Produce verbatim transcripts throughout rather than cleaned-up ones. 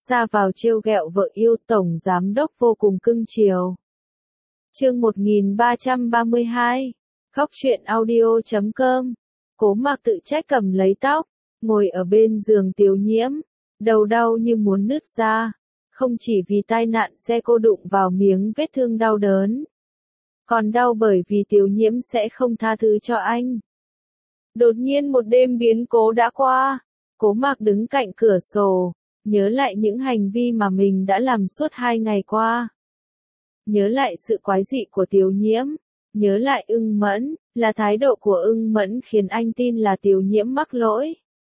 ra vào trêu ghẹo vợ yêu, tổng giám đốc vô cùng cưng chiều. Chương một nghìn ba trăm ba mươi hai, Góc truyện audio chấm com. Cố Mạc tự trách cầm lấy tóc, ngồi ở bên giường Tiểu Nhiễm, đầu đau như muốn nứt ra, không chỉ vì tai nạn xe cô đụng vào miếng vết thương đau đớn, còn đau bởi vì Tiểu Nhiễm sẽ không tha thứ cho anh. Đột nhiên một đêm biến cố đã qua, Cố Mạc đứng cạnh cửa sổ, nhớ lại những hành vi mà mình đã làm suốt hai ngày qua. Nhớ lại sự quái dị của Tiểu Nhiễm, nhớ lại Ưng Mẫn, là thái độ của Ưng Mẫn khiến anh tin là Tiểu Nhiễm mắc lỗi.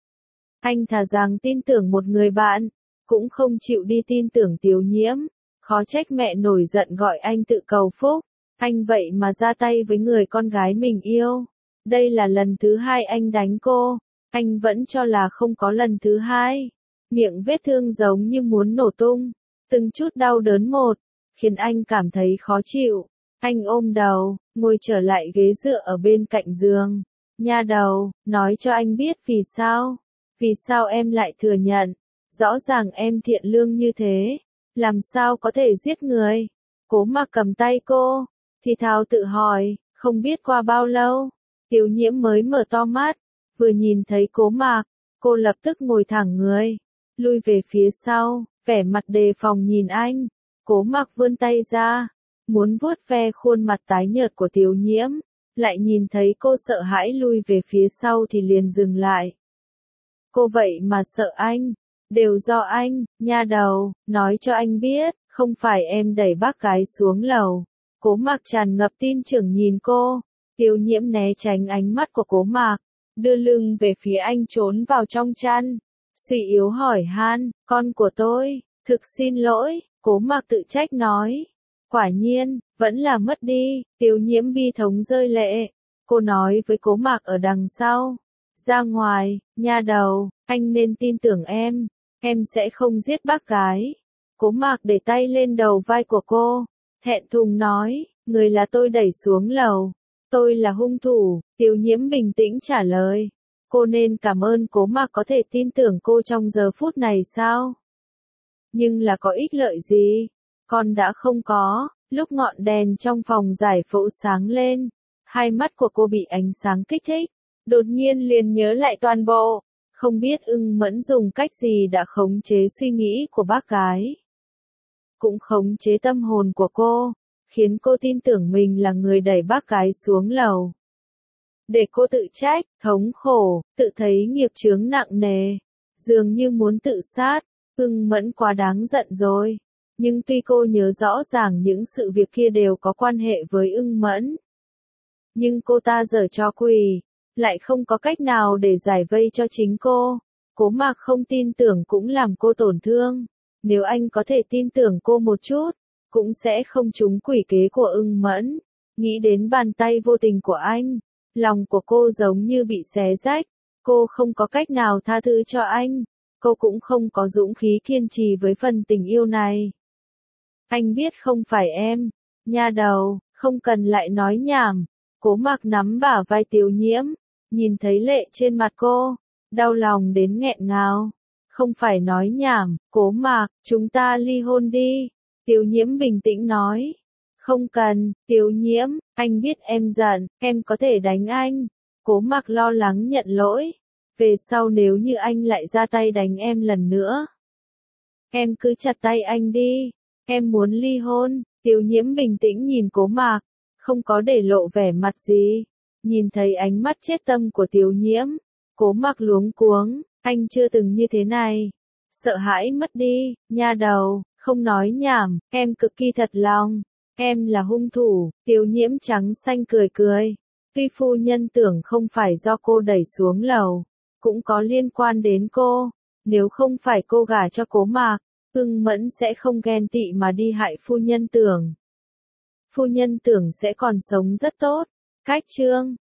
Anh thà rằng tin tưởng một người bạn, cũng không chịu đi tin tưởng Tiểu Nhiễm, khó trách mẹ nổi giận gọi anh tự cầu phúc, anh vậy mà ra tay với người con gái mình yêu. Đây là lần thứ hai anh đánh cô, anh vẫn cho là không có lần thứ hai. Miệng vết thương giống như muốn nổ tung, từng chút đau đớn một, khiến anh cảm thấy khó chịu. Anh ôm đầu, ngồi trở lại ghế dựa ở bên cạnh giường. Nha đầu, nói cho anh biết vì sao? Vì sao em lại thừa nhận? Rõ ràng em thiện lương như thế, làm sao có thể giết người? Cố Mạc cầm tay cô, thì thào tự hỏi, không biết qua bao lâu, Tiểu Nhiễm mới mở to mắt, vừa nhìn thấy Cố Mạc, cô lập tức ngồi thẳng người, lui về phía sau, vẻ mặt đề phòng nhìn anh. Cố Mạc vươn tay ra, muốn vuốt ve khuôn mặt tái nhợt của Tiểu Nhiễm, lại nhìn thấy cô sợ hãi lui về phía sau thì liền dừng lại. Cô vậy mà sợ anh, đều do anh, nha đầu, nói cho anh biết, không phải em đẩy bác gái xuống lầu. Cố Mạc tràn ngập tin tưởng nhìn cô. Tiểu Nhiễm né tránh ánh mắt của Cố Mạc, đưa lưng về phía anh trốn vào trong chăn, suy yếu hỏi han, con của tôi, thực xin lỗi. Cố Mạc tự trách nói, quả nhiên, vẫn là mất đi. Tiểu Nhiễm bi thống rơi lệ, cô nói với Cố Mạc ở đằng sau, ra ngoài, nha đầu, anh nên tin tưởng em, em sẽ không giết bác gái. Cố Mạc để tay lên đầu vai của cô, thẹn thùng nói, người là tôi đẩy xuống lầu, tôi là hung thủ. Tiểu Nhiễm bình tĩnh trả lời, cô nên cảm ơn Cố Mạc có thể tin tưởng cô trong giờ phút này sao? Nhưng là có ích lợi gì? Con đã không có. Lúc ngọn đèn trong phòng giải phẫu sáng lên, hai mắt của cô bị ánh sáng kích thích, đột nhiên liền nhớ lại toàn bộ, không biết Ưng Mẫn dùng cách gì đã khống chế suy nghĩ của bác gái, cũng khống chế tâm hồn của cô, khiến cô tin tưởng mình là người đẩy bác gái xuống lầu. Để cô tự trách, thống khổ, tự thấy nghiệp chướng nặng nề, dường như muốn tự sát. Ưng Mẫn quá đáng giận rồi. Nhưng tuy cô nhớ rõ ràng những sự việc kia đều có quan hệ với Ưng Mẫn, nhưng cô ta giở trò quỷ, lại không có cách nào để giải vây cho chính cô. Cố Mạc không tin tưởng cũng làm cô tổn thương. Nếu anh có thể tin tưởng cô một chút, cũng sẽ không trúng quỷ kế của Ưng Mẫn. Nghĩ đến bàn tay vô tình của anh, lòng của cô giống như bị xé rách. Cô không có cách nào tha thứ cho anh. Cô cũng không có dũng khí kiên trì với phần tình yêu này. Anh biết không phải em, nha đầu, không cần lại nói nhảm. Cố Mạc nắm bả vai Tiểu Nhiễm, nhìn thấy lệ trên mặt cô, đau lòng đến nghẹn ngào. Không phải nói nhảm, Cố Mạc, chúng ta ly hôn đi. Tiểu Nhiễm bình tĩnh nói. Không cần, Tiểu Nhiễm, anh biết em giận, em có thể đánh anh. Cố Mạc lo lắng nhận lỗi. Về sau nếu như anh lại ra tay đánh em lần nữa, em cứ chặt tay anh đi. Em muốn ly hôn. Tiểu Nhiễm bình tĩnh nhìn Cố Mạc, không có để lộ vẻ mặt gì. Nhìn thấy ánh mắt chết tâm của Tiểu Nhiễm, Cố Mạc luống cuống, anh chưa từng như thế này. Sợ hãi mất đi, nha đầu, không nói nhảm, em cực kỳ thật lòng. Em là hung thủ. Tiểu Nhiễm trắng xanh cười cười. Tuy phu nhân tưởng không phải do cô đẩy xuống lầu, cũng có liên quan đến cô. Nếu không phải cô gả cho Cố Mạc, Ưng Mẫn sẽ không ghen tị mà đi hại phu nhân tưởng. Phu nhân tưởng sẽ còn sống rất tốt. Cách chương